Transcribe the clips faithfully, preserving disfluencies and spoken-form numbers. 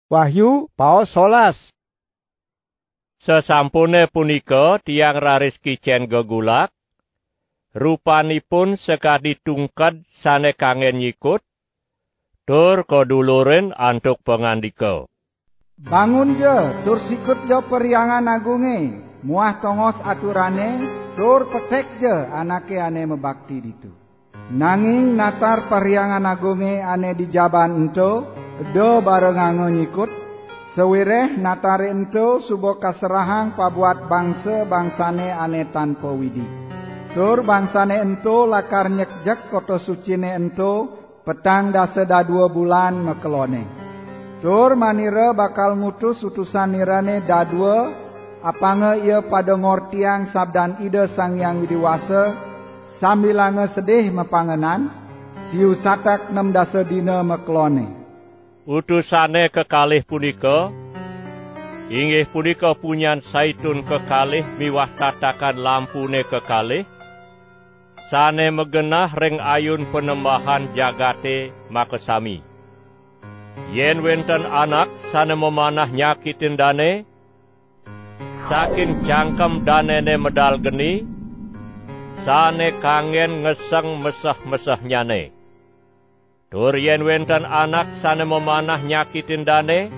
Wahyu paos solas. Sesampune punika tiang raris kicen gegulak, rupanipun sekadi tungked sane kangen nyikut, tur koduluren antuk pengandika. Bangun je, tur sikut je periangan agunge, muah tongos aturane, tur petek je anake ane mebakti ditu. Nanging natar periangan agunge ane dijaban ento, do barengango nyikut, sewireh natare ento subo kaserahang pabuat bangsa bangsane ane tanpa widi. Tur bangsane ento lakar nyekjek koto sucine ento, petang daseda dua bulan mekelone. Tur manira bakal ngutus utusan nirane dadua, apange ia pada ngortiang sabdan ida Sang Hyang Widiwasa, sambilange sedih mepangenan, siu satak enam dasa dina mekelone. Utusane kekalih punika, inggih punika punyan saitun kekalih miwah tatakan lampune kekalih, sane megenah ring ayun penembahan jagate makasami. Yen wenten anak sane memanah nyakitin dane, saking cangkem danene medal geni, sane kangen ngeseng mesah-mesah nyane. Tur yen wenten anak sane memanah nyakitin dane,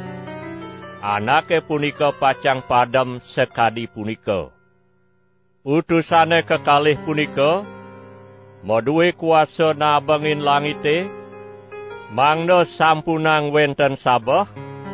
anake punika pacang padam sekadi punika. Utusane kekalih punika, moduwe kuasa nabengin langite, mangno sampunang wenten sabah,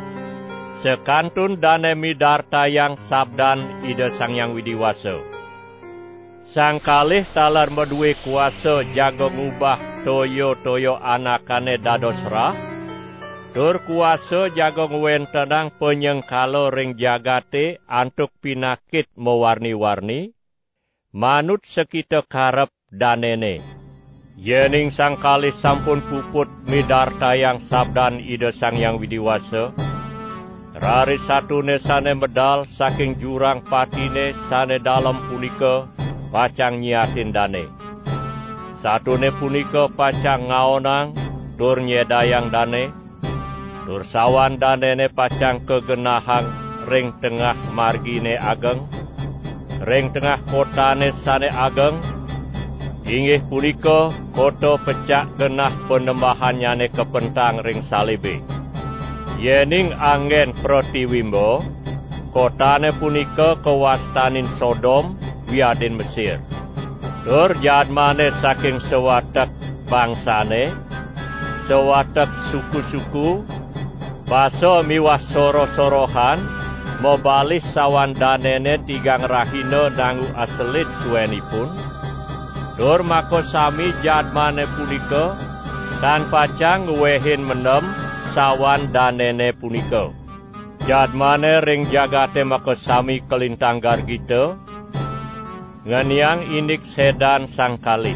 sekantun dane midartayang sabdan Ida Sang Hyang Widiwasa. Sang kalih talar meduwe kuasa jago ngubah toyo-toyo anakane dados rah, tur kuasa jago ngwentenang penyengkalo ring jagate antuk pinakit mewarni-warni, manut sekita karep danene. Yening sang kalih sampun puput midartayang sabdan Ida Sang Hyang Widiwasa, raris satune sane medal saking jurang patine sane dalem punika, pacang nyiatin dane. Satune punika pacang ngaonang, tur nyedayang dane, tur sawan danene pacang kegenahang ring tengah margine ageng, ring tengah kotane sane ageng, inggih punika koto pecak genah penembahannyane kepentang ring salibe. Yening anggen Protiwimbo, kotane punika kewastanin Sodom, wiadin Mesir. Tur jadmane saking sewatek bangsane, sewatek suku-suku, baso miwah soro-sorohan, mobalih sawan danene tigang rahina dangu aselit suwenipun. Tur mako sami jadmane punika, dan pacang ngwehin menem sawan danene punika. Jadmane ring jagate mako sami kelintang gargita, ngeniang inik sedan sang kalih.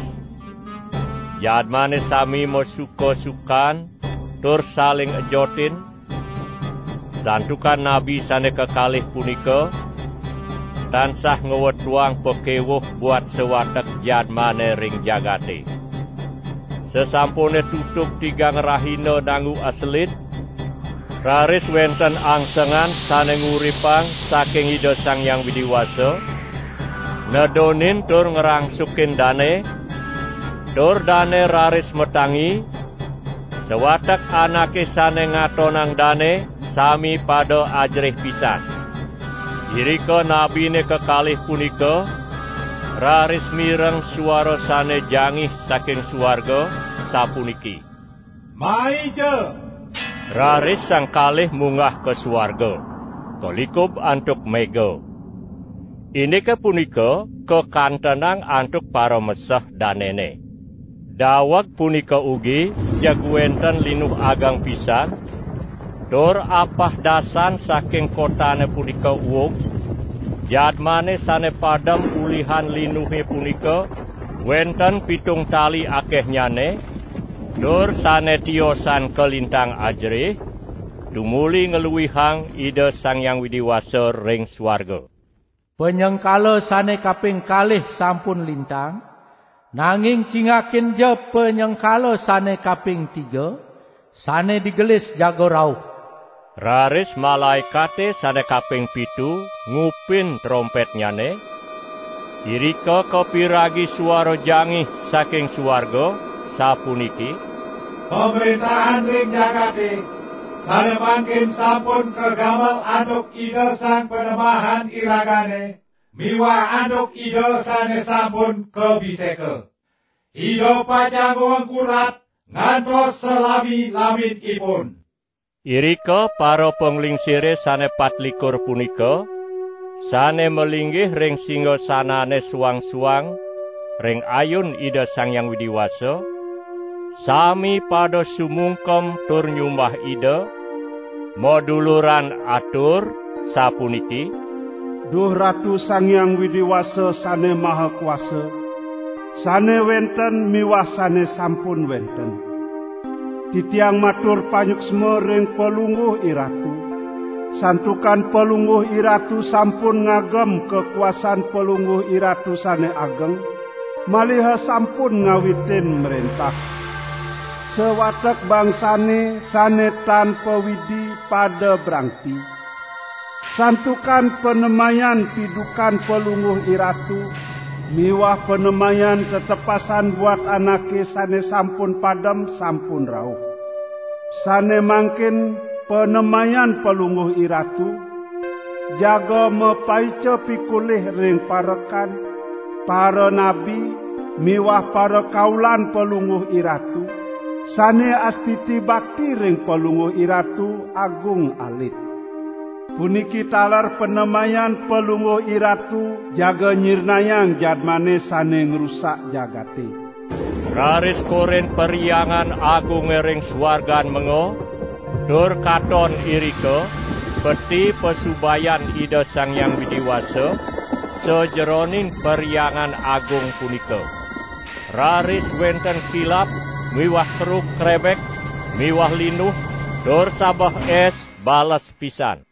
Jadmane sami mosuko-sukan, tur saling ejotin, santukan nabi sane kekalih punika, tansah ngewetuang pekewuh buat sewatek jadmane ring jagate. Sesampune tutup tigang rahina dangu aslit, raris wenten angsengan sane nguripang saking Ida Sang Hyang Widiwasa, nedonin tur ngerangsukin dane, tur dane raris metangi, sewatek anake sane ngatonang dane, sami pada ajrih pisan. Irika nabine kekalih punika, raris mireng suara sane jangih saking suarga, sapuniki. Maija! Raris sang kalih munggah ke suarga, kolikup antuk mega. Ini ke punika kekantenang antuk para mesah danene. Dawak punika ugi jaguenten linuh agang pisan, tur apah dasan saking kotane punika uwug, jadmane sane padam ulihan linuhe punika, wenten pitung tali akeh nyane, tur sane tiosan kelintang ajrih, tumuli ngeluwihang Ida Sang Hyang Widiwasa ring swarga. Penyengkala sane kaping kalih sampun lintang, nanging cingakin je penyengkala sane kaping tiga, sane digelis jago rauh. Raris malaikate sane kaping pitu ngupin trompetnyane. Irika kepiragi suara jangih saking suarga sapuniki. Pemerintahan ring jagate sane mangkin sampun kegamel anduk ida sang penemahan iragane miwah anduk ida sane sampun kebiseke. Ida pacang kurat ngantos selami lamit ipun. Irika para penglingsire sane patlikur punika sane melinggih ring singgasanane suang-suang ring ayun ida Sang Hyang Widiwasa sami pada sumungkem tur nyumbah ida moduluran atur sapuniki. Duh Ratu Sang Hyang Widiwasa sane maha kuasa, sane wenten miwah sane sampun wenten. Titiang matur panyuksma ring pelungguh iratu. Santukan pelungguh iratu sampun ngagem kekuasaan pelungguh iratu sane ageng, maliha sampun ngawitin merentah. Sewatek bangsane sane tanpa widi pada brangti. Santukan penemayan pidukan pelungguh iratu, miwah penemayan ketepasan buat anake sane sampun padam sampun rauh. Sane mangkin penemayan pelungguh iratu, jaga mepaice pikulih ring parekan, para nabi, miwah para kaulan pelungguh iratu, sane astiti bakti ring pelungguh iratu agung alit. Puniki talar penemayan pelungguh iratu, jaga nyirnayang jadmane sane ngrusak jagate. Raris koren periangan agung ring swargan mengo, dur katon irika, peti pesubayan ida Sang Hyang Widiwasa, sejeroning periangan agung punika. Raris wenten kilap, miwah keruk krebek, miwah linuh, dur sabah es balas pisan.